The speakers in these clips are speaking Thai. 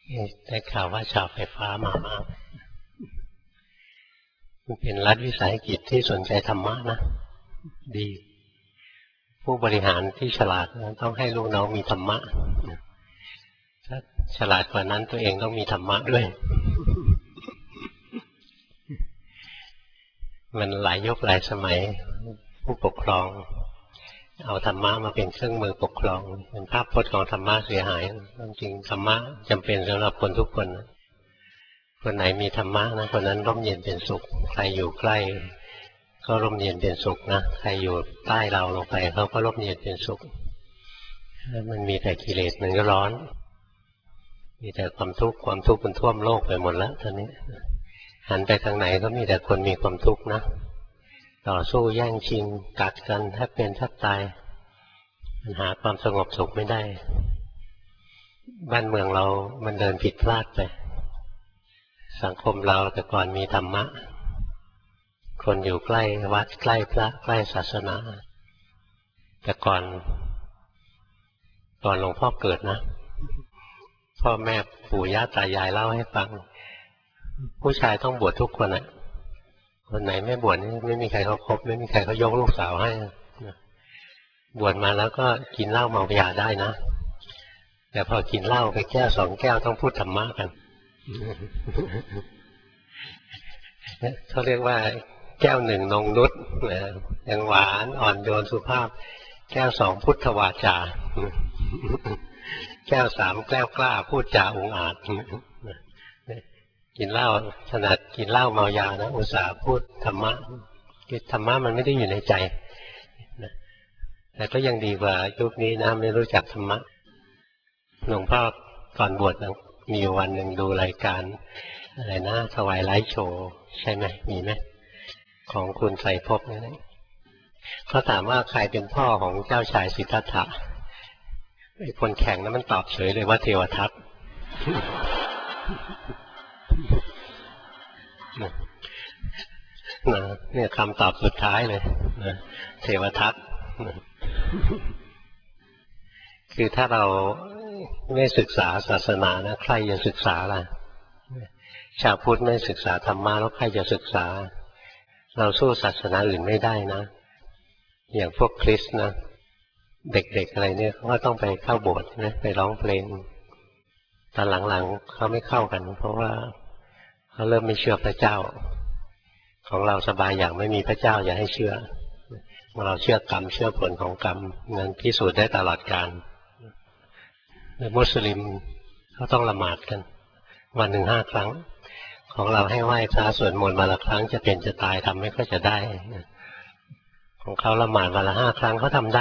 ได้ข่าวว่าชาวไฟฟ้ามามากมันเป็นรัฐวิสาหกิจที่สนใจธรรมะนะดีผู้บริหารที่ฉลาดต้องให้ลูกน้องมีธรรมะถ้าฉลาดกว่านั้นตัวเองต้องมีธรรมะด้วยมันหลายยุคหลายสมัยผู้ปกครองเอาธรรมะมาเป็นเครื่องมือปกครองเป็นภาพพจน์ของธรรมะเสียหายจริงธรรมะจำเป็นสำหรับคนทุกคนคนไหนมีธรรมะนะคนนั้นร่มเย็นเป็นสุขใครอยู่ใกล้ก็ร่มเย็นเป็นสุขนะใครอยู่ใต้เราลงไปเขาก็ร่มเย็นเป็นสุขมันมีแต่กิเลสมันก็ร้อนมีแต่ความทุกข์มันท่วมโลกไปหมดแล้วตอนนี้หันไปทางไหนก็มีแต่คนมีความทุกข์นะต่อสู้แย่งชิงกัดกันแทบเป็นแทบตายมันหาความสงบสุขไม่ได้บ้านเมืองเรามันเดินผิดพลาดไปสังคมเราแต่ก่อนมีธรรมะคนอยู่ใกล้วัดใกล้พระใกล้ศาสนาแต่ก่อนหลวงพ่อเกิดนะพ่อแม่ปู่ย่าตายายเล่าให้ฟังผู้ชายต้องบวชทุกคนอ่ะคนไหนไม่บวชนี่ไม่มีใครเขาคบไม่มีใครเขายกลูกสาวให้บวชมาแล้วก็กินเหล้าเมายาได้นะแต่พอกินเหล้าไปแก้ว2 แก้วต้องพูดธรรมะกันเขาเรียกว่าแก้ว1นงนุชยังหวานอ่อนโยนสุภาพแก้ว2พุทธวาจาแก้ว3แก้วกล้าพูดจาองอาจกินเหล้าขนาดกินเหล้าเมายานะอุตส่าห์พูดธรรมะคือธรรมะมันไม่ได้อยู่ในใจแต่ก็ยังดีกว่ายุคนี้นะไม่รู้จักธรรมะหลวงพ่อก่อนบวชนะมีวันหนึ่งดูรายการอะไรนะถวายไลฟ์โชว์ใช่ไหมมีไหมของคุณไตรภพนี่เขาถามว่าใครเป็นพ่อของเจ้าชายสิทธัตถะไอ้คนแข่งนั้นมันตอบเฉยเลยว่าเทวทัตเนี่ยคำตอบสุดท้ายเลยเทวทัตคือถ้าเราไม่ศึกษาศาสนานะใครจะศึกษาล่ะชาวพุทธไม่ศึกษาธรรมะแล้วใครจะศึกษาเราสู้ศาสนาอื่นไม่ได้นะอย่างพวกคริสต์นะเด็กๆอะไรเนี่ยเขาก็ต้องไปเข้าโบสถ์นะไปร้องเพลงตอนหลังๆเขาไม่เข้ากันเพราะว่าเขาเริ่มไม่เชื่อพระเจ้าของเราสบายอย่างไม่มีพระเจ้าอย่าให้เชื่อเราเชื่อกรรมเชื่อผลของกรรมนั้นพิสูจน์ได้ตลอดกาลมุสลิมเขาต้องละหมาดกันวันหนึ่ง5 ครั้งของเราให้ไหว้พระสวดมนต์วันละครั้งจะเป็นจะตายทำไม่ค่อยจะได้ของเขาละหมาดวันละ5 ครั้งเขาทำได้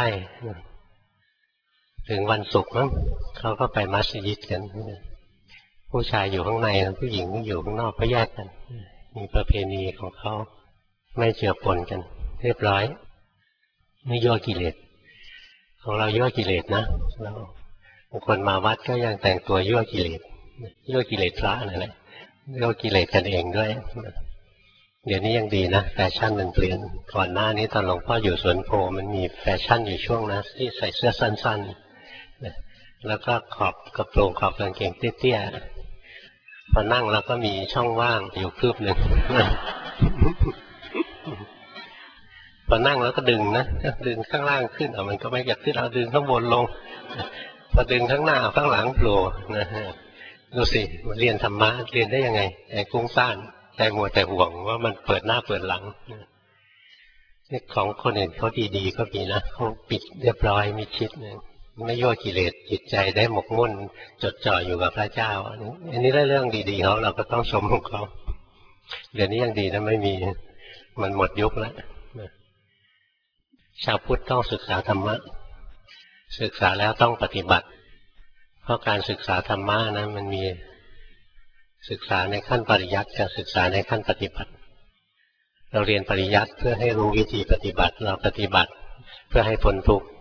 ถึงวันศุกร์มั้งเขาก็ไปมัสยิดกันผู้ชายอยู่ข้างในผู้หญิงอยู่ข้างนอกก็แยกกันมีประเพณีของเขาไม่เจือปนกันเรียบร้อยไม่ยั่วกิเลสของเรายั่วกิเลสนะเราบางคนมาวัดก็ยังแต่งตัวยั่วกิเลสพระนั่นแหละยั่วกิเลสกันเองด้วยเดี๋ยวนี้ยังดีนะแฟชั่นมันเปลี่ยนก่อนหน้านี้ตอนหลวงพ่ออยู่สวนโพมันมีแฟชั่นอยู่ช่วงนะที่ใส่เสื้อสั้นๆแล้วก็ขอบกระโปรงขอบกางเกงเตี้ยๆพอนั่งแล้วก็มีช่องว่างอยู่คืบหนึ่งพอนั่งแล้วก็ดึงนะดึงข้างล่างขึ้นมันก็ไม่อยากขึ้นเอาดึงข้างบนลงพอดึงข้างหน้าข้างหลังโผล่นะดูสิเรียนธรรมะเรียนได้ยังไงใจฟุ้งซ่านใจมัวแต่ห่วงว่ามันเปิดหน้าเปิดหลังนี่ของคนอื่นเขาดีๆก็มีนะเขาปิดเรียบร้อยมิดชิดไม่ยั่วกิเลสจิตใจได้หมกมุ่นจดจ่ออยู่กับพระเจ้าอันนี้เรื่องดีๆเขาเราก็ต้องชมของเขาเดี๋ยวนี้ยังดีนะไม่มีมันหมดยุคแล้วชาวพุทธต้องศึกษาธรรมะศึกษาแล้วต้องปฏิบัติเพราะการศึกษาธรรมะนะมันมีศึกษาในขั้นปริยัติกับศึกษาในขั้นปฏิบัติเราเรียนปริยัติเพื่อให้รู้วิธีปฏิบัติเราปฏิบัติเพื่อให้พ้นทุกข์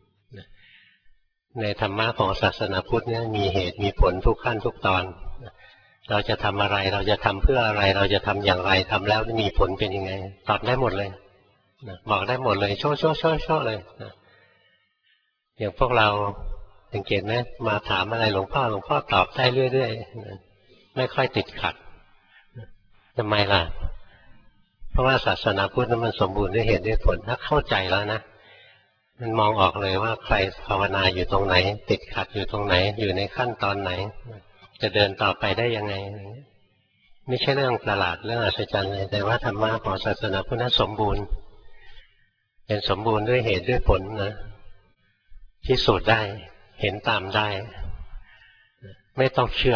ในธรรมะของศาสนาพุทธเนี่ยมีเหตุมีผลทุกขั้นทุกตอนเราจะทำอะไรเราจะทำเพื่ออะไรเราจะทำอย่างไรทำแล้วมีผลเป็นยังไงตอบได้หมดเลยบอกได้หมดเลยโชว์เลยอย่างพวกเราสังเกตไหมมาถามอะไรหลวงพ่อตอบได้เรื่อยๆไม่ค่อยติดขัดทำไมล่ะเพราะว่าศาสนาพุทธนั้นมันสมบูรณ์ด้วยเหตุด้วยผลถ้าเข้าใจแล้วนะมันมองออกเลยว่าใครภาวนาอยู่ตรงไหนติดขัดอยู่ตรงไหนอยู่ในขั้นตอนไหนจะเดินต่อไปได้ยังไงไม่ใช่เรื่องประหลาดเรื่องอัศจรรย์เลยแต่ว่าธรรมะของศาสนาพุทธสมบูรณ์เป็นสมบูรณ์ด้วยเหตุด้วยผลนะพิสูจน์ได้เห็นตามได้ไม่ต้องเชื่อ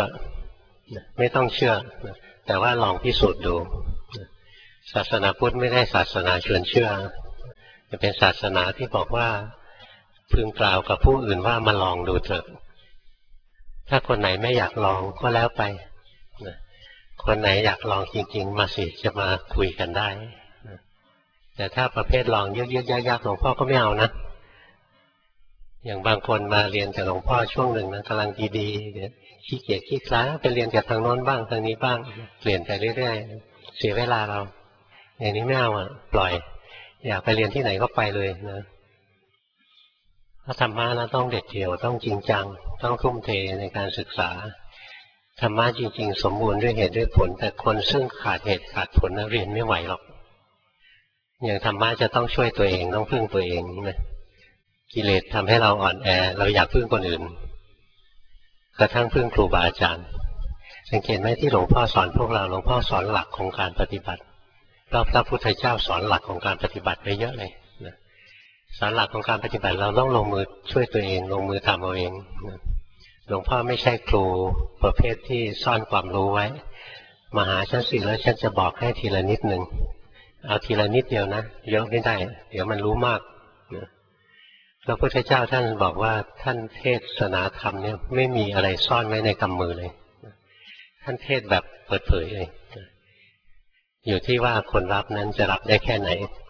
แต่ว่าลองพิสูจน์ดูศาสนาพุทธไม่ได้ศาสนาชวนเชื่อจะเป็นศาสนาที่บอกว่าพึงกล่าวกับผู้อื่นว่ามาลองดูเถอะถ้าคนไหนไม่อยากลองก็แล้วไปคนไหนอยากลองจริงๆมาสิจะมาคุยกันได้แต่ถ้าประเภทลองเยอะๆยากๆหลวงพ่อก็ไม่เอานะอย่างบางคนมาเรียนกับหลวงพ่อช่วงหนึ่งนะกำลังดีๆเดี๋ยวขี้เกียจขี้คล้าไปเรียนกับทางโน้นบ้างทางนี้บ้างเปลี่ยนไปเรื่อยๆเสียเวลาเราอย่างนี้ไม่เอาปล่อยอยากไปเรียนที่ไหนก็ไปเลยนะถ้าธรรมะนะต้องเด็ดเดี่ยวต้องจริงจังต้องทุ่มเทในการศึกษาธรรมะจริงๆสมบูรณ์ด้วยเหตุด้วยผลแต่คนซึ่งขาดเหตุขาดผลนะเรียนไม่ไหวหรอกอย่างธรรมะจะต้องช่วยตัวเองต้องพึ่งตัวเองนะกิเลสทำให้เราอ่อนแอเราอยากพึ่งคนอื่นกระทั่งพึ่งครูบาอาจารย์สังเกตไหมที่หลวงพ่อสอนพวกเราหลวงพ่อสอนหลักของการปฏิบัติพระพุทธเจ้าสอนหลักของการปฏิบัติไปเยอะเลยนะสอนหลักของการปฏิบัติเราต้องลงมือช่วยตัวเองลงมือทำเอาเองนะหลวงพ่อไม่ใช่ครูประเภทที่ซ่อนความรู้ไว้มาหาฉันสิแล้วฉันจะบอกให้ทีละนิดหนึ่งเอาทีละนิดเดียวนะเยอะไม่ได้เดี๋ยวมันรู้มากนะพระพุทธเจ้าท่านบอกว่าท่านเทศนาธรรมเนี่ยไม่มีอะไรซ่อนไว้ในกำมือเลยท่านเทศแบบเปิดเผยเลยอยู่ที่ว่าคนรับนั้นจะรับได้แค่ไหน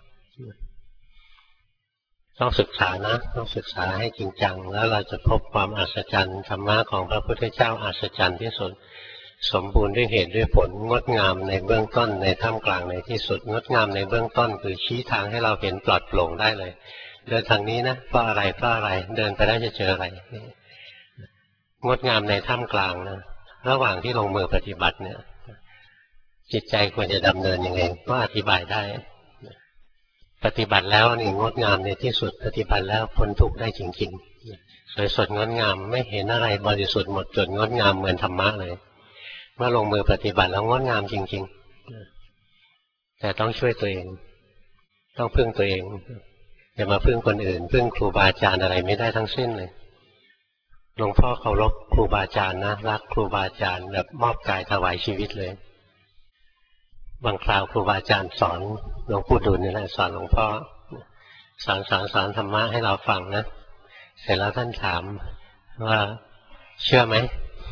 ต้องศึกษานะต้องศึกษาให้จริงจังแล้วเราจะพบความอัศจรรย์ธรรมะของพระพุทธเจ้าอัศจรรย์ที่สุดสมบูรณ์ด้วยเหตุด้วยผลงดงามในเบื้องต้นในท่ามกลางในที่สุดงดงามในเบื้องต้นคือชี้ทางให้เราเห็นปลอดโปร่งได้เลยเดินทางนี้นะเพราะอะไรเดินไปได้จะเจออะไรงดงามในท่ามกลางนะระหว่างที่ลงมือปฏิบัติเนี่ยจิตใจควรจะดำเนินยังไงก็อธิบายได้ปฏิบัติแล้วนี่งดงามในที่สุดปฏิบัติแล้วพ้นทุกข์ได้จริงๆสวยสดงดงามไม่เห็นอะไรบริสุทธิ์หมดจดงดงามเหมือนธรรมะเลยเมื่อลงมือปฏิบัติแล้วงดงามจริงๆแต่ต้องช่วยตัวเองต้องพึ่งตัวเองอย่ามาพึ่งคนอื่นพึ่งครูบาอาจารย์อะไรไม่ได้ทั้งสิ้นเลยหลวงพ่อเคารพครูบาอาจารย์นะรักครูบาอาจารย์แบบมอบกายถวายชีวิตเลยบางคราวครูบาอาจารย์สอนหลวงปู่ดูลนี่แหละสอนหลวงพ่อสอนธรรมะให้เราฟังนะเสร็จแล้วท่านถามว่าเชื่อไหม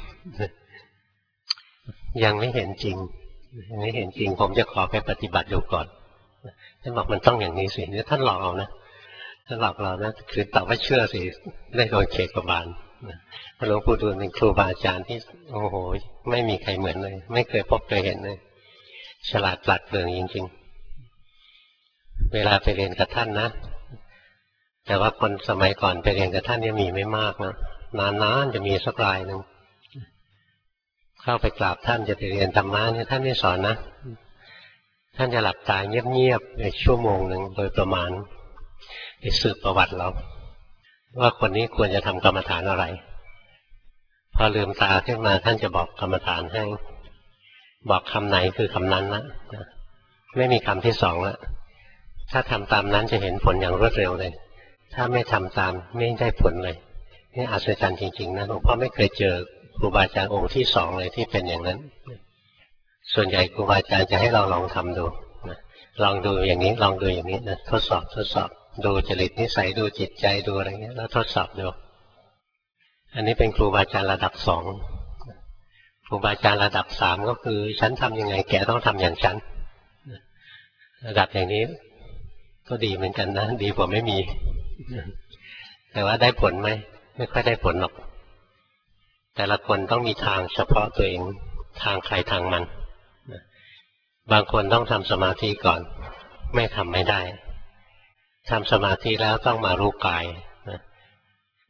ยังไม่เห็นจริงผมจะขอไปปฏิบัติดูก่อนท่านบอกมันต้องอย่างนี้สิเนี่ยท่านหลอกเรานะท่านหลอกเรานะคือตอบว่าเชื่อสิได้โดนเขกกบาลหลวงปู่ดูลเป็นครูบาอาจารย์ที่โอ้โหไม่มีใครเหมือนเลยไม่เคยพบเคยเห็นเลยฉลาดปลัดเปลืองจริงๆเวลาไปเรียนกับท่านนะแต่ว่าคนสมัยก่อนไปเรียนกับท่านเนี่ยมีไม่มากนะนานๆจะมีสักรายหนึ่งเข้าไปกราบท่านจะไปเรียนธรรมะเนี่ยท่านไม่สอนนะท่านจะหลับตาเงียบๆในชั่วโมงหนึ่งโดยประมาณไปสืบประวัติเราว่าคนนี้ควรจะทำกรรมฐานอะไรพอลืมตาขึ้นมาท่านจะบอกกรรมฐานให้บอกคำไหนคือคำนั้นนะไม่มีคำที่สองละถ้าทำตามนั้นจะเห็นผลอย่างรวดเร็วเลยถ้าไม่ทำตามไม่ได้ผลเลยนี่อัศจรรย์จริงๆนะหลวงพ่อไม่เคยเจอครูบาอาจารย์องค์ที่สองเลยที่เป็นอย่างนั้นส่วนใหญ่ครูบาอาจารย์จะให้เราลองทำดูลองดูอย่างนี้ลองดูอย่างนี้นะทดสอบดูจริตนิสัยดูจิตใจดูอะไรเงี้ยแล้วทดสอบดูอันนี้เป็นครูบาอาจารย์ระดับสองครูบาอาจารย์ระดับสามก็คือฉันทำยังไงแกต้องทำอย่างฉันระดับอย่างนี้ก็ดีเหมือนกันนะดีกว่าไม่มีแต่ว่าได้ผลไหมไม่ค่อยได้ผลหรอกแต่ละคนต้องมีทางเฉพาะตัวเองทางใครทางมันบางคนต้องทำสมาธิก่อนไม่ทำไม่ได้ทำสมาธิแล้วต้องมารู้กาย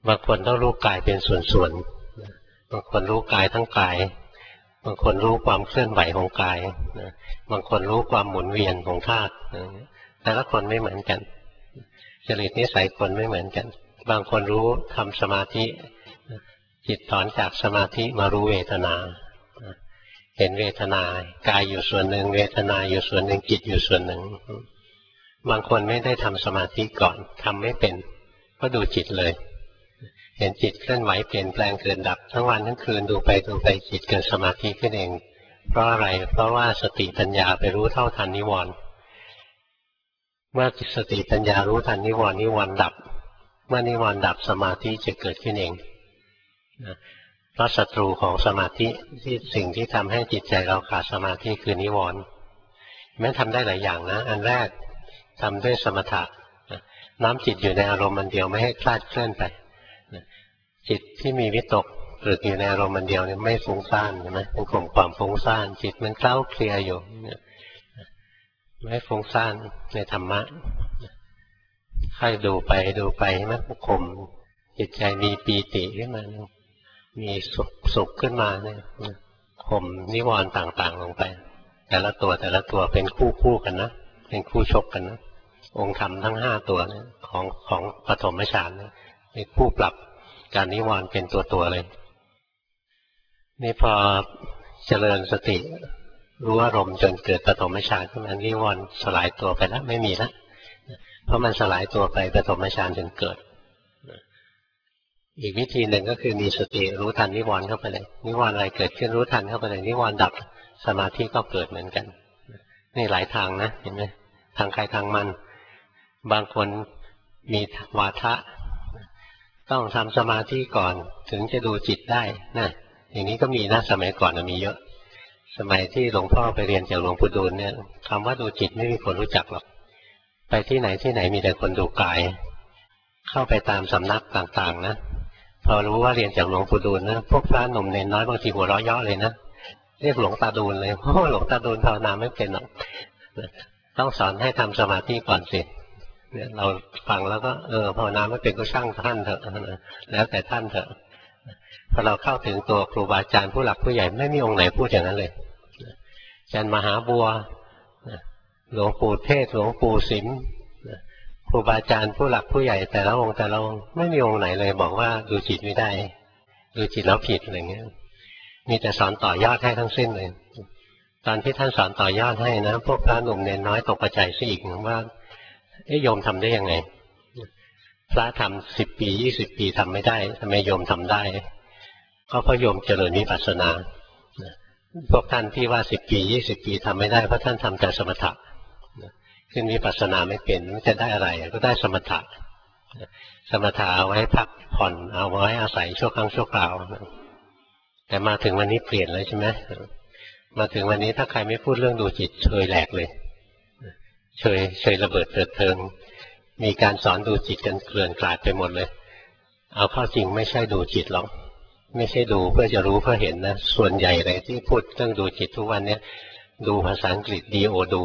บางคนต้องรู้กายเป็นส่วนๆบางคนรู้กายทั้งกายบางคนรู้ความเคลื่อนไหวของกายบางคนรู้ความหมุนเวียนของธาตุแต่ละคนไม่เหมือนกันจริตนิสัยคนไม่เหมือนกันบางคนรู้ทำสมาธิจิตถอนจากสมาธิมารู้เวทนาเห็นเวทนากายอยู่ส่วนหนึ่งเวทนาอยู่ส่วนหนึ่งจิตอยู่ส่วนหนึ่งบางคนไม่ได้ทำสมาธิก่อนทำไม่เป็นก็ดูจิตเลยเห็นจิตเคลื่อนไหวเปลี่ยนแปลงเกิดดับทั้งวันทั้งคืนดูไปจิตเกิดสมาธิขึ้นเองเพราะอะไรเพราะว่าสติปัญญาไปรู้เท่าทันนิวรณ์เมื่อสติปัญญารู้ทันนิวรณ์นิวรณ์ดับเมื่อนิวรณ์ดับสมาธิจะเกิดขึ้นเองเพราะศัตรูของสมาธิที่สิ่งที่ทำให้จิตใจเราขาดสมาธิคือนิวรณ์แม้ทำได้หลายอย่างนะอันแรกทำด้วยสมถะน้อมจิตอยู่ในอารมณ์มันเดียวไม่ให้คลาดเคลื่อนไปจิตที่มีวิตกหรืออยู่ในอารมณ์มันเดียวเนี่ยไม่ฟุ้งซ่านใช่ไหมเป็นกลุ่มความฟุ้งซ่านจิตมันเคล้าเคลียอยู่ไม่ฟุ้งซ่านในธรรมะค่อยดูไปมันข่มจิตใจมีปีติขึ้นมามีสุขขึ้นมาเนี่ยข่มนิวรณ์ต่างๆลงไปแต่ละตัวเป็นคู่กันนะเป็นคู่ชกกันนะองค์ธรรมทั้ง5ตัวเนี่ยของปฐมฌานเนี่ยเป็นคู่ปรับการนิวรณ์เป็นตัวเลยนี่พอเจริญสติรู้อารมณ์จนเกิดปฐมฌานขึ้นมานิวรณ์สลายตัวไปแล้วไม่มีแล้วเพราะมันสลายตัวไปปฐมฌานจึงเกิดอีกวิธีหนึ่งก็คือมีสติรู้ทันนิวรณ์เข้าไปเลยนิวรณ์อะไรเกิดขึ้นรู้ทันเข้าไปเลยนิวรณ์ดับสมาธิก็เกิดเหมือนกันนี่หลายทางนะเห็นไหมทางใครทางมันบางคนมีวาทะต้องทำสมาธิก่อนถึงจะดูจิตได้นะอย่างนี้ก็มีนะสมัยก่อนมีเยอะสมัยที่หลวงพ่อไปเรียนจากหลวงปู่ดูลเนี่ยคำว่าดูจิตไม่มีคนรู้จักหรอกไปที่ไหนมีแต่คนดูกายเข้าไปตามสำนักต่างๆนะพอรู้ว่าเรียนจากหลวงปู่ดูลนะพวกพระหนุ่มเนรน้อยบางทีหัวเราะเยาะเลยนะเรียกหลวงตาดูลเลยเพราะหลวงตาดูลภาวนาไม่เป็นหรอกต้องสอนให้ทำสมาธิก่อนสิเนี่ยเราฟังแล้วก็ภาวนาไม่เป็นก็ช่างท่านเถอะแล้วแต่ท่านเถอะพอเราเข้าถึงตัวครูบาอาจารย์ผู้หลักผู้ใหญ่ไม่มีองค์ไหนพูดอย่างนั้นเลยอาจารย์มหาบัวหลวงปู่เทศหลวงปู่สิมครูบาอาจารย์ผู้หลักผู้ใหญ่แต่ละองค์ไม่มีองค์ไหนเลยบอกว่าดูจิตไม่ได้ดูจิตแล้วผิดอะไรเงี้ยมีแต่สอนต่อยอดให้ทั้งสิ้นเลยตอนที่ท่านสอนต่อยอดให้นะพวกพระหนุ่มเนรน้อยตกใจซะอีกว่าโยมทำได้ยังไงพระทำ10 ปี20 ปีทำไม่ได้ทำไมโยมทำได้ก็เพราะโยมเจริญวิปัสสนาพวกท่านที่ว่า10 ปี20 ปีทำไม่ได้เพราะท่านทำแต่สมถะขึ้นวิปัสสนาไม่เป็นจะได้อะไรก็ได้สมถะเอาไว้พักผ่อนเอาไว้อาศัยชั่วครั้งชั่วคราวแต่มาถึงวันนี้เปลี่ยนเลยใช่ไหมมาถึงวันนี้ถ้าใครไม่พูดเรื่องดูจิตเฉยแหลกเลยเฉยระเบิดเถิดเทิงมีการสอนดูจิตกันเกลื่อนกลาดไปหมดเลยเอาเข้าจริงไม่ใช่ดูจิตหรอกไม่ใช่ดูเพื่อจะรู้เพื่อเห็นนะส่วนใหญ่เลยที่พูดเรื่องดูจิตทุกวันนี้ดูภาษาอังกฤษ do ดู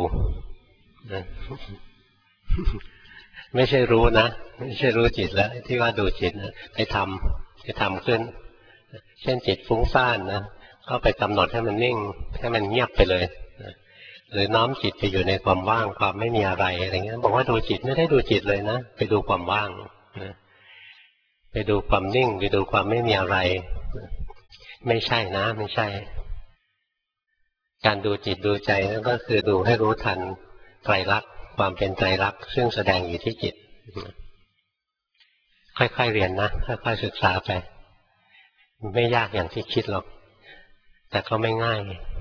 ไม่ใช่รู้นะไม่ใช่รู้จิตแล้วที่ว่าดูจิตนะไปทำขึ้นเช่นจิตฟุ้งซ่านนะเข้าไปกำหนดให้มันนิ่งให้มันเงียบไปเลยหรือน้อมจิตไปอยู่ในความว่างความไม่มีอะไรอะไรเงี้ยบอกว่าดูจิตไม่ได้ดูจิตเลยนะไปดูความว่างไปดูความนิ่งไปดูความไม่มีอะไรไม่ใช่นะไม่ใช่การดูจิตดูใจนั่นก็คือดูให้รู้ทันไตรลักษณ์ความเป็นไตรลักษณ์ซึ่งแสดงอยู่ที่จิตค่อยๆเรียนนะค่อยๆศึกษาไปไม่ยากอย่างที่คิดหรอกแต่ก็ไม่ง่าย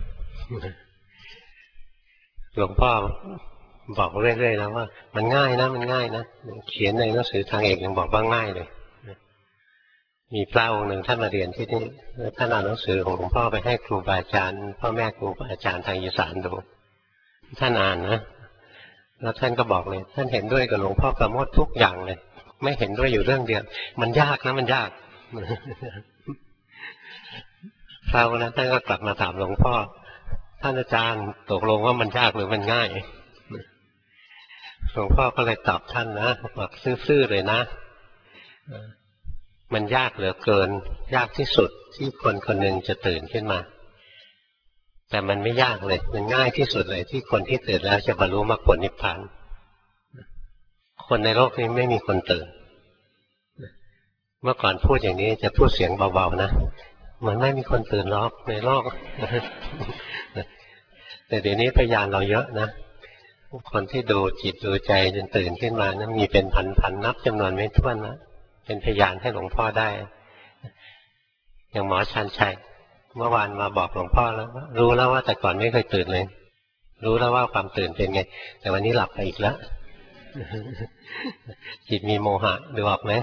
หลวงพ่อบอกเรื่อยๆนะว่ามันง่ายนะเขียนในหนังสือทางเอกยังบอกว่าง่ายเลยมีพระองค์หนึ่งท่านมาเรียนที่นี่ท่านเอาหนังสือของหลวงพ่อไปให้ครูบาอาจารย์พ่อแม่ครูบาอาจารย์ทางอีสานดูท่านอ่านนะแล้วท่านก็บอกเลยท่านเห็นด้วยกับหลวงพ่อประโมททุกอย่างเลยไม่เห็นด้วยอยู่เรื่องเดียวมันยากนะมันยากคราวนั้นท่านก็กลับมาถามหลวงพ่อท่านอาจารย์ตกลงว่ามันยากหรือมันง่ายหลวงพ่อก็เลยตอบท่านนะบอกซื่อๆเลยนะมันยากเหลือเกินยากที่สุดที่คนคนหนึ่งจะตื่นขึ้นมาแต่มันไม่ยากเลยมันง่ายที่สุดเลยที่คนที่ตื่นแล้วจะบรรลุมรรคผลนิพพานคนในโลกนี้ไม่มีคนตื่นเมื่อก่อนพูดอย่างนี้จะพูดเสียงเบาๆนะมันไม่มีคนตื่นหรอกในโลกแต่เดี๋ยวนี้พยานเราเยอะนะคนที่ดูจิตดูใจจนตื่นขึ้นมานะมีเป็นพันนับจำนวนไม่ถ้วนนะเป็นพยานให้หลวงพ่อได้อย่างหมอชันชัยเมื่อวานมาบอกหลวงพ่อแล้วรู้แล้วว่าแต่ก่อนไม่เคยตื่นเลยรู้แล้วว่าความตื่นเป็นไงแต่วันนี้หลับไปอีกแล้วจิตมีโมหะดูออกไหม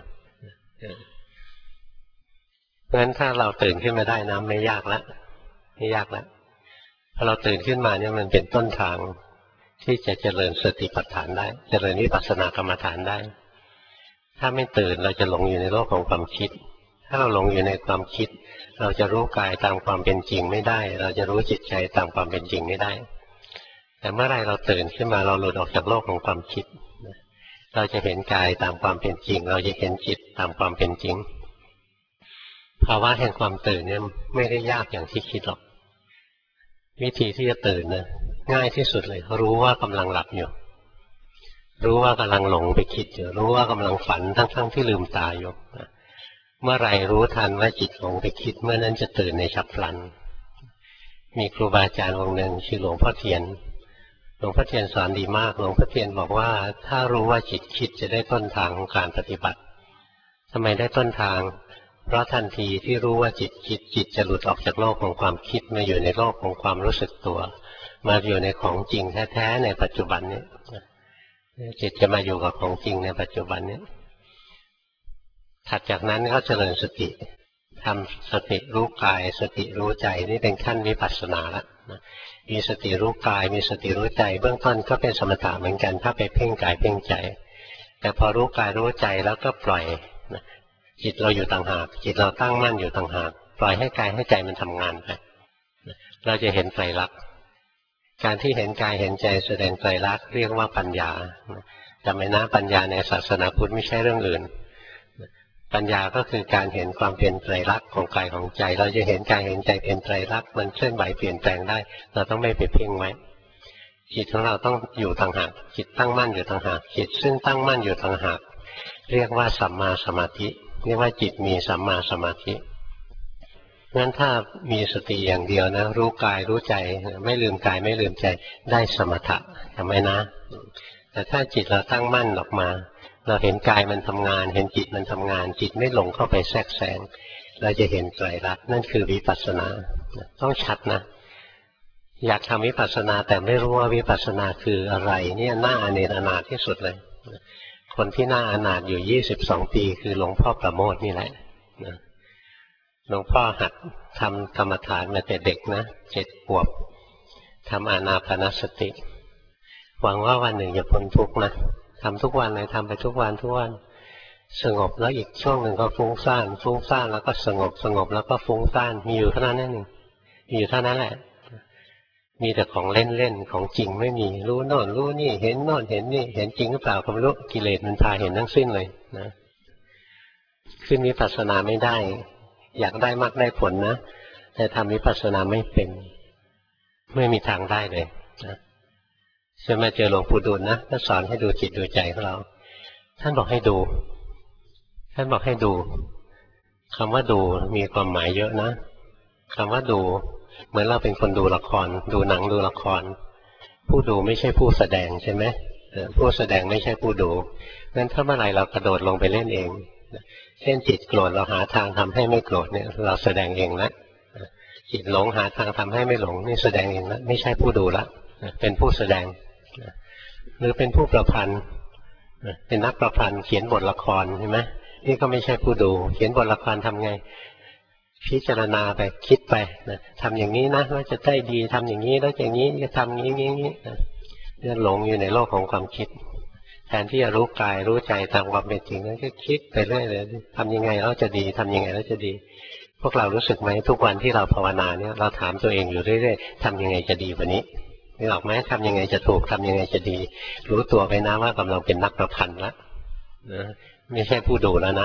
เพราะฉะนั้นถ้าเราตื่นขึ้นมาได้นะไม่ยากแล้วไม่ยากแล้วพอเราตื่นขึ้นมาเนี่ยมันเป็นต้นทางที่จะเจริญสติปัฏฐานได้เจริญวิปัสสนากรรมฐานได้ถ้าไม่ตื่นเราจะหลงอยู่ในโลกของความคิดถ้าเราหลงอยู่ในความคิดเราจะรู้กายตามความเป็นจริงไม่ได้เราจะรู้จิตใจตามความเป็นจริงไม่ได้แต่เมื่อไรเราตื่นขึ้นมาเราหลุดออกจากโลกของความคิดเราจะเห็นกายตามความเป็นจริงเราจะเห็นจิตตามความเป็นจริงภาวะแห่งความตื่นเนี่ยไม่ได้ยากอย่างที่คิดหรอกวิธีที่จะตื่นนะง่ายที่สุดเลยรู้ว่ากำลังหลับอยู่รู้ว่ากำลังหลงไปคิดอยู่รู้ว่ากำลังฝันทั้งที่ลืมตาอยู่เมื่อไรรู้ทันว่าจิตหลงไปคิดเมื่อนั้นจะตื่นในฉับพลันมีครูบาอาจารย์องค์หนึ่งชื่อหลวงพ่อเทียนหลวงพ่อเทียนสอนดีมากหลวงพ่อเทียนบอกว่าถ้ารู้ว่าจิตคิดจะได้ต้นทางของการปฏิบัติทำไมได้ต้นทางเพราะทันทีที่รู้ว่าจิตคิดจิตจะหลุดออกจากโลกของความคิดมาอยู่ในโลกของความรู้สึกตัวมาอยู่ในของจริงแท้ๆในปัจจุบันนี้จิตจะมาอยู่กับของจริงในปัจจุบันนี้ถัดจากนั้นก็เจริญสติทำสติรู้กายสติรู้ใจนี่เป็นขั้นวิปัสสนาแล้วมีสติรู้กายมีสติรู้ใจเบื้องต้นก็เป็นสมถะเหมือนกันถ้าไปเพ่งกายเพ่งใจแต่พอรู้กายรู้ใจแล้วก็ปล่อยจิตเราอยู่ต่างหากจิตเราตั้งมั่นอยู่ต่างหากปล่อยให้กายให้ใจมันทำงานไปเราจะเห็นไตรลักษณ์การที่เห็นกายเห็นใจแสดงไตรลักษณ์เรียกว่าปัญญาจำไว้นะปัญญาในศาสนาพุทธไม่ใช่เรื่องอื่นปัญญาก็คือการเห็นความเป็นไตรลักษณ์ของกายของใจเราจะเห็นกายเห็นใจเป็นไตรลักษณ์มันเคลื่อนไหวเปลี่ยนแปลงได้เราต้องไม่ไปเพ่งไว้จิตของเราต้องอยู่ต่างหากจิตตั้งมั่นอยู่ต่างหากจิตซึ่งตั้งมั่นอยู่ต่างหากเรียกว่าสัมมาสมาธิเรียกว่าจิตมีสัมมาสมาธิงั้นถ้ามีสติอย่างเดียวนะรู้กายรู้ใจไม่ลืมกายไม่ลืมใจได้สมถะทำไมนะแต่ถ้าจิตเราตั้งมั่นออกมาเราเห็นกายมันทำงานเห็นจิตมันทำงานจิตไม่หลงเข้าไปแทรกแซงเราจะเห็นไตรลักษณ์นั่นคือวิปัสสนาต้องชัดนะอยากทำวิปัสสนาแต่ไม่รู้ว่าวิปัสสนาคืออะไรเนี่ยน่าอเนกอนาถที่สุดเลยคนที่น่าอนาถอยู่22 ปีคือหลวงพ่อประโมทนี่แหละหลวงพ่อหัดทำกรรมฐานมาแต่เด็กนะ7 ขวบทำอานาปานสติหวังว่าวันหนึ่งจะพ้นทุกข์นะทำทุกวันเลยทำไปทุกวันสงบแล้วอีกช่วงหนึ่งก็ฟุ้งซ่านแล้วก็สงบแล้วก็ฟุ้งซ่านมีอยู่เท่านั้นเองมีอยู่เท่านั้นแหละมีแต่ของเล่นของจริงไม่มีรู้โน่นรู้นี่เห็นโน่นเห็นนี่เห็นจริงหรือเปล่าก็ไม่รู้กิเลสมันพาเห็นทั้งสิ้นเลยนะขึ้นวิปัสสนาไม่ได้อยากได้มากได้ผลนะแต่ทำวิปัสสนาไม่เป็นไม่มีทางได้เลยนะจะมาเจอหลวงปู่ดูลนะก็สอนให้ดูจิตดูใจของเราท่านบอกให้ดูคำว่าดูมีความหมายเยอะนะคำว่าดูเหมือนเราเป็นคนดูละครดูหนังดูละครผู้ดูไม่ใช่ผู้แสดงใช่ไหมผู้แสดงไม่ใช่ผู้ดูงั้นถ้าเมื่อไหร่เรากระโดดลงไปเล่นเองเช่นจิตโกรธเราหาทางทำให้ไม่โกรธเนี่ยเราแสดงเองแล้วจิตหลงหาทางทำให้ไม่หลงนี่แสดงเองแล้วไม่ใช่ผู้ดูละเป็นผู้แสดงหรือเป็นผู้ประพันธ์เป็นนักประพันธ์เขียนบทละครใช่ไหมนี่ก็ไม่ใช่ผู้ดูเขียนบทละครทำไงพิจารณาไปคิดไปทำอย่างนี้นะว่าจะได้ดีทำอย่างนี้แล้วอย่างนี้จะทำอย่างนี้เนี่ยหลงอยู่ในโลกของความคิดแทนที่จะรู้กายรู้ใจตามความเป็นจริงแล้วก็คิดไปเรื่อยเลยทำยังไงแล้วจะดีทำยังไงแล้วจะดีพวกเรารู้สึกไหมทุกวันที่เราภาวนาเนี่ยเราถามตัวเองอยู่เรื่อยๆทำยังไงจะดีกว่านี้นึกออกไหมทำยังไงจะถูกทำยังไงจะดีรู้ตัวไปนะว่ากำลังเป็นนักประพันธ์แล้วนะไม่ใช่ผู้ดูแล้วนะ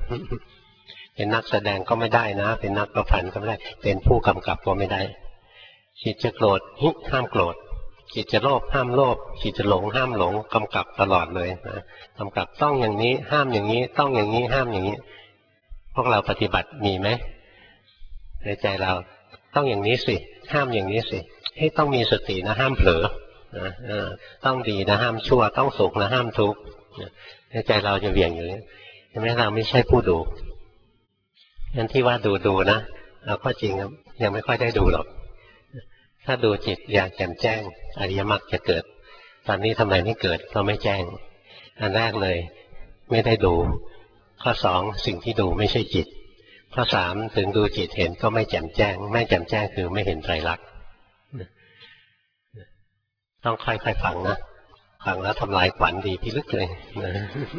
เป็นนักแสดงก็ไม่ได้นะเป็นนักประพันธ์ก็ไม่ได้เป็นผู้กำกับก็ไม่ได้จิตจะโกรธห้ามโกรธจิตจะโลภห้ามโลภจิตจะหลงห้ามหลงกำกับตลอดเลยนะกำกับต้องอย่างนี้ห้ามอย่างนี้ต้องอย่างนี้ห้ามอย่างนี้พวกเราปฏิบัติมีไหมในใจเราต้องอย่างนี้สิห้ามอย่างนี้สิให้ต้องมีสตินะห้ามเผลอนะต้องดีนะห้ามชั่วต้องสุขนะห้ามทุกข์ในใจเราจะเบี่ยงอยู่นี้ใช่ไหมเราไม่ใช่ผู้ดูงั้นที่ว่าดูนะเราก็จริงครับยังไม่ค่อยได้ดูหรอกถ้าดูจิตอย่างแจ่มแจ้งอริยมรรคจะเกิดตอนนี้ทำไมไม่เกิดเราไม่แจ้งอันแรกเลยไม่ได้ดูข้อสองสิ่งที่ดูไม่ใช่จิตข้อสามถึงดูจิตเห็นก็ไม่แจ่มแจ้งไม่แจ่มแจ้งคือไม่เห็นไตรลักษณ์ต้องค่อยๆฟังนะฟังแล้วทำลายขวัญดีพิลึกเลยนะ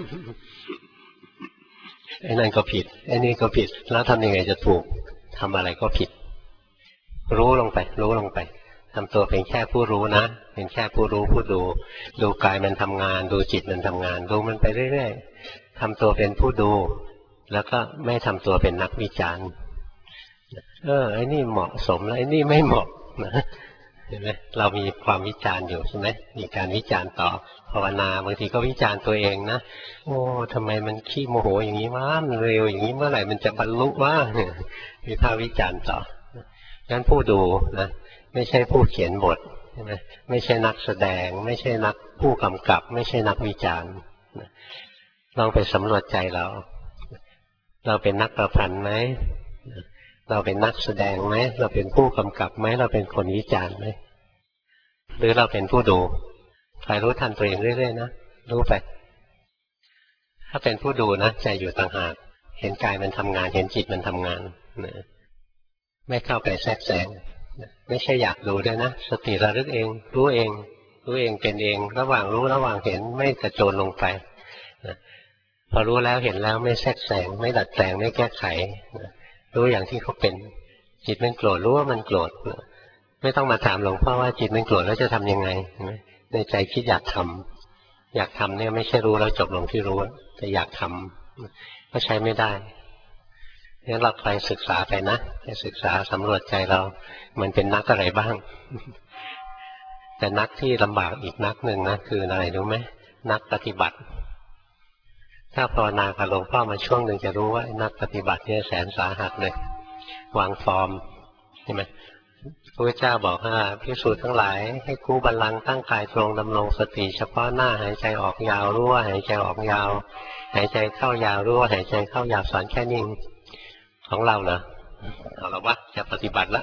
ไอ้นั่นก็ผิดไอ้นี่ก็ผิดแล้วทำยังไงจะถูกทำอะไรก็ผิดรู้ลงไปทำตัวเป็นแค่ผู้รู้นะเป็นแค่ผู้รู้ผู้ดูกายมันทำงานดูจิตมันทำงานดูมันไปเรื่อยๆทำตัวเป็นผู้ดูแล้วก็ไม่ทำตัวเป็นนักวิจารณ์ไอ้นี่เหมาะสมแล้วไอ้นี่ไม่เหมาะนะเห็นไหมเรามีความวิจารณ์อยู่ใช่ไหมมีการวิจารณ์ต่อภาวนาบางทีก็วิจารณ์ตัวเองนะโอ้ทำไมมันขี้โมโหอย่างนี้วะมันเร็วอย่างนี้เมื่อไหร่มันจะบรรลุวะมีภาพวิจารณ์ต่องั้นผู้ดูนะไม่ใช่ผู้เขียนบทใช่ไหมไม่ใช่นักแสดงไม่ใช่นักผู้กำกับไม่ใช่นักวิจารณ์ลองไปสำรวจใจเราเป็นนักประพันธ์ไหมเราเป็นนักแสดงไหมเราเป็นผู้กำกับไหมเราเป็นคนวิจารณ์ไหมหรือเราเป็นผู้ดูคอยรู้ทันตัวเองเรื่อยๆนะรู้ไปถ้าเป็นผู้ดูนะใจอยู่ต่างหากเห็นกายมันทำงานเห็นจิตมันทำงานไม่เข้าไปแทรกแซงไม่ใช่อยากดูด้วยนะสติระลึกเองรู้เองเป็นเองระหว่างรู้ระหว่างเห็นไม่กระโจนลงไปพอรู้แล้วเห็นแล้วไม่แทรกแซงไม่ดัดแปลงไม่แก้ไขรู้อย่างที่เขาเป็นจิตมันโกรธรู้ว่ามันโกรธไม่ต้องมาถามหลวงพ่อว่าจิตมันโกรธแล้วจะทำยังไงในใจคิดอยากทำเนี่ยไม่ใช่รู้แล้วจบลงที่รู้แต่อยากทำก็ใช้ไม่ได้งั้นเราคอยศึกษาไปนะให้ศึกษาสำรวจใจเรามันเป็นนักอะไรบ้างแต่นักที่ลำบากอีกนักหนึ่งนะคืออะไรรู้ไหมนักปฏิบัติถ้าภาวนากับหลวงพ่อมาช่วงหนึ่งจะรู้ว่านักปฏิบัติเนี่ยแสนสาหัสเลยวางฟอร์มใช่ไหมพระพุทธเจ้าบอกว่าภิกษุทั้งหลายให้คู่บัลลังก์ตั้งกายตรงดำรงสติเฉพาะหน้าหายใจออกยาวรู้ว่าหายใจออกยาวหายใจเข้ายาวรู้ว่าหายใจเข้ายาวสอนแค่นิ่งของเราเหรอเอาละวะจะปฏิบัติละ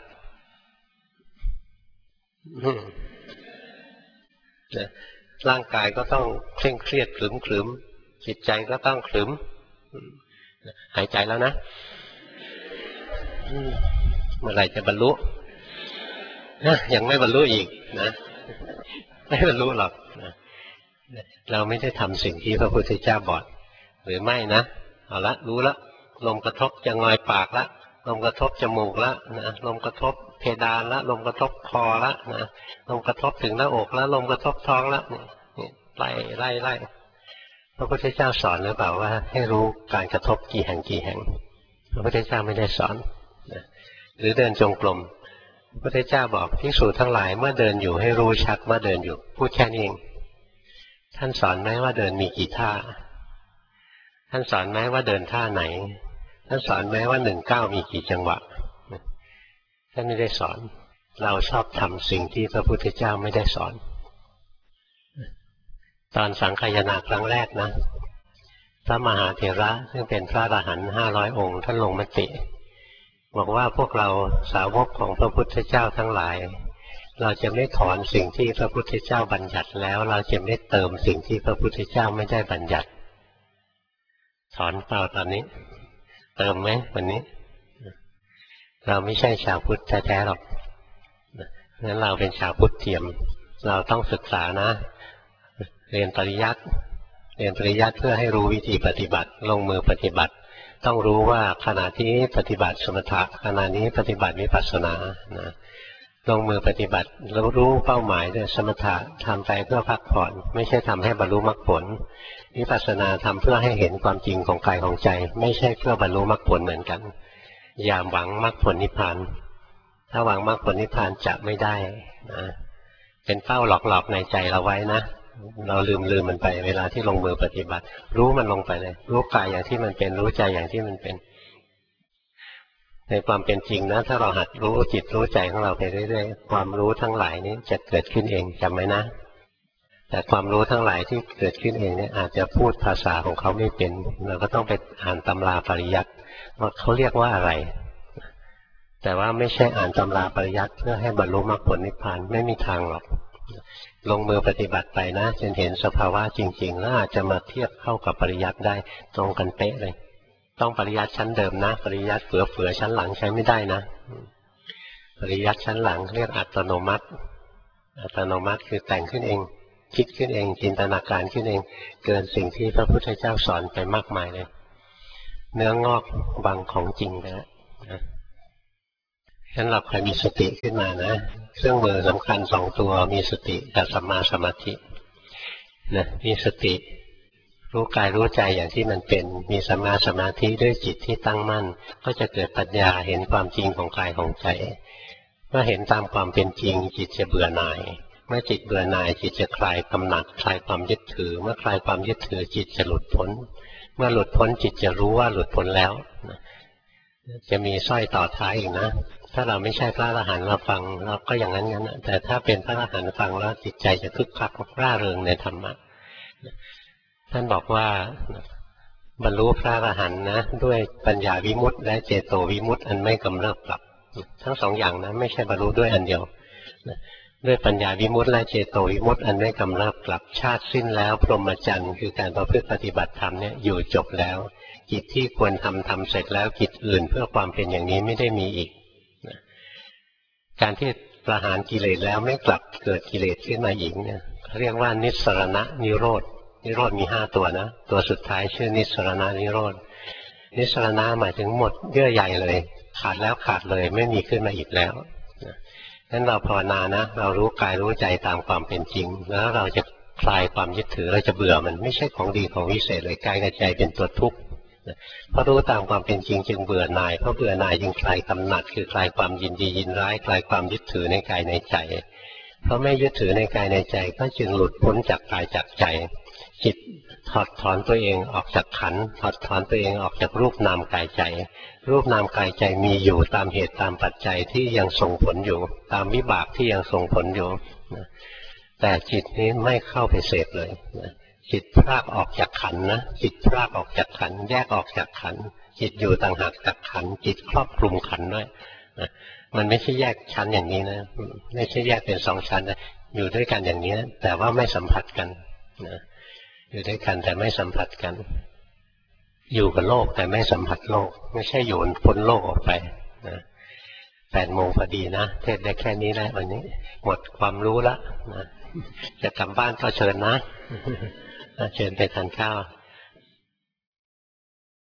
ร่างกายก็ต้องเคร่งเครียดขรึมจิตใจก็ต้องขรึมหายใจแล้วนะเมื่อไหร่จะบรรลุยังไม่บรรลุอีกนะไม่บรรลุหรอกนะเราไม่ได้ทำสิ่งที่พระพุทธเจ้าบอกหรือไม่นะเอาละรู้ละลมกระทบจะงอยปากละลมกระทบจมูกละนะลมกระทบเพดานละลมกระทบคอละนะลมกระทบถึงหน้าอกละลมกระทบท้องละนี่ไล่พระพุทธเจ้าสอนหรือเปล่าว่าให้รู้การกระทบกี่แห่งพระพุทธเจ้าไม่ได้สอนนะหรือเดินจงกรมพระพุทธเจ้าบอกภิกษุทั้งหลายเมื่อเดินอยู่ให้รู้ชัดว่าเดินอยู่พูดแค่นี้เองท่านสอนไหมว่าเดินมีกี่ท่าท่านสอนไหมว่าเดินท่าไหนท่านสอนไหมว่า19มีกี่จังหวะท่านไม่ได้สอนเราชอบทำสิ่งที่พระพุทธเจ้าไม่ได้สอนตอนสังฆายนาครั้งแรกนะพระมหาเถระซึ่งเป็นพระอรหันต์500 องค์ท่านลงมติบอกว่าพวกเราสาวกของพระพุทธเจ้าทั้งหลายเราจะไม่ถอนสิ่งที่พระพุทธเจ้าบัญญัติแล้วเราจะไม่เติมสิ่งที่พระพุทธเจ้าไม่ได้บัญญัติถอนเปล่าตอนนี้เติมไหมวันนี้เราไม่ใช่ชาวพุทธแท้ๆหรอกงั้นเราเป็นชาวพุทธเทียมเราต้องศึกษานะเรียนปริยัติเพื่อให้รู้วิธีปฏิบัติลงมือปฏิบัติต้องรู้ว่าขณะที่ปฏิบัติสมถะขณะนี้ปฏิบัติวิปัสสนานะลงมือปฏิบัติแล้วรู้เป้าหมายด้วยสมถะทำไปเพื่อพักผ่อนไม่ใช่ทำให้บรรลุมรรคผลวิปัสสนาทำเพื่อให้เห็นความจริงของกายของใจไม่ใช่เพื่อบรรลุมรรคผลเหมือนกันอย่าหวังมรรคผลนิพพานถ้าหวังมรรคผลนิพพานจะไม่ได้นะเป็นเป้าหลอกๆในใจเราไว้นะเราลืมมันไปเวลาที่ลงมือปฏิบัติรู้มันลงไปเลยรู้กายอย่างที่มันเป็นรู้ใจอย่างที่มันเป็นในความเป็นจริงนะถ้าเราหัดรู้จิตรู้ใจของเราไปเรื่อยๆความรู้ทั้งหลายนี้จะเกิดขึ้นเองจำไว้นะแต่ความรู้ทั้งหลายที่เกิดขึ้นเองเนี่ยอาจจะพูดภาษาของเขาไม่เป็นเราก็ต้องไปอ่านตำราปริยัติว่าเขาเรียกว่าอะไรแต่ว่าไม่ใช่อ่านตำราปริยัติเพื่อให้บรรลุมรรคผลนิพพานไม่มีทางหรอกลงมือปฏิบัติไปนะจนเห็นสภาวะจริงๆแล้วอาจจะมาเทียบเข้ากับปริยัติได้ตรงกันเป๊ะเลยต้องปริยัติชั้นเดิมนะปริยัติเฟือชั้นหลังใช้ไม่ได้นะปริยัติชั้นหลังเรียกอัตโนมัติอัตโนมัติคือแต่งขึ้นเองคิดขึ้นเองจินตนาการขึ้นเองเกินสิ่งที่พระพุทธเจ้าสอนไปมากมายเลยเนื้องอกบังของจริงไปแล้วนะฉะนั้นเราคอยมีสติขึ้นมานะเครื่องมือสำคัญ2ตัวมีสติกับสัมมาสมาธินะมีสติรู้กายรู้ใจอย่างที่มันเป็นมีสัมมาสมาธิด้วยจิตที่ตั้งมั่นก็จะเกิดปัญญาเห็นความจริงของกายของใจเมื่อเห็นตามความเป็นจริงจิตจะเบื่อหน่ายเมื่อจิตเบื่อหน่ายจิตจะคลายกำหนัดคลายความยึดถือเมื่อคลายความยึดถือจิตจะหลุดพ้นเมื่อหลุดพ้นจิตจะรู้ว่าหลุดพ้นแล้วจะมีสร้อยต่อท้ายอีกนะถ้าเราไม่ใช่พระอรหันต์เราฟังเราก็อย่างนั้นแต่ถ้าเป็นพระอรหันต์ฟังแล้วจิตใจจะคึกคักร่าเริงในธรรมะท่านบอกว่าบรรลุพระอรหันต์นะด้วยปัญญาวิมุตติและเจโตวิมุตติอันไม่กำเริบกลับทั้งสองอย่างนะไม่ใช่บรรลุด้วยอันเดียวด้วยปัญญาวิมุตติและเจโตวิมุตติอันไม่กำเริบกลับชาติสิ้นแล้วพรหมจรรย์คือการประพฤติปฏิบัติธรรมเนี่ยอยู่จบแล้วกิจที่ควรทำเสร็จแล้วกิจอื่นเพื่อความเป็นอย่างนี้ไม่ได้มีอีกการที่ประหารกิเลสแล้วไม่กลับเกิดกิเลสขึ้นมาอีกเนี่ยเรียกว่านิสรณะนิโรธนิโรธมี5ตัวนะตัวสุดท้ายชื่อนิสรณะนิโรธนิสรณะหมายถึงหมดเยื่อใยเลยขาดแล้วขาดเลยไม่มีขึ้นมาอีกแล้วนั้นเราภาวนานะเรารู้กายรู้ใจตามความเป็นจริงแล้วเราจะคลายความยึดถือเราจะเบื่อมันไม่ใช่ของดีของวิเศษเลยกายกับใจเป็นตัวทุกข์เพราะรู้ตามความเป็นจริงจึงเบื่อหน่ายเพราะเบื่อหน่ายจึงคลายกำหนัดคือคลายความยินดียินร้ายคลายความยึดถือในกายในใจเพราะไม่ยึดถือในกายในใจก็จึงหลุดพ้นจากกายจากใจจิตถอดถอนตัวเองออกจากขันธ์ถอดถอนตัวเองออกจากรูปนามกายใจรูปนามกายใจมีอยู่ตามเหตุตามปัจจัยที่ยังส่งผลอยู่ตามวิบากที่ยังส่งผลอยู่แต่จิตนี้ไม่เข้าไปเสพเลยจิตพรากออกจากขันธ์นะจิตพรากออกจากขันธ์แยกออกจากขันธ์จิตอยู่ต่างหากจากขันธ์จิตครอบคลุมขันธ์ด้วยมันไม่ใช่แยกชั้นอย่างนี้นะไม่ใช่แยกเป็น2ชั้นนะอยู่ด้วยกันอย่างนี้แต่ว่าไม่สัมผัสกันนะอยู่ด้วยกันแต่ไม่สัมผัสกันอยู่กับโลกแต่ไม่สัมผัสโลกไม่ใช่โยนพ้นโลกออกไปนะ8 โมงพอดีนะเทศได้แค่นี้แล้ววันนี้หมดความรู้ละนะจะกลับบ้านก็เชิญนะเชิญไปทานข้าว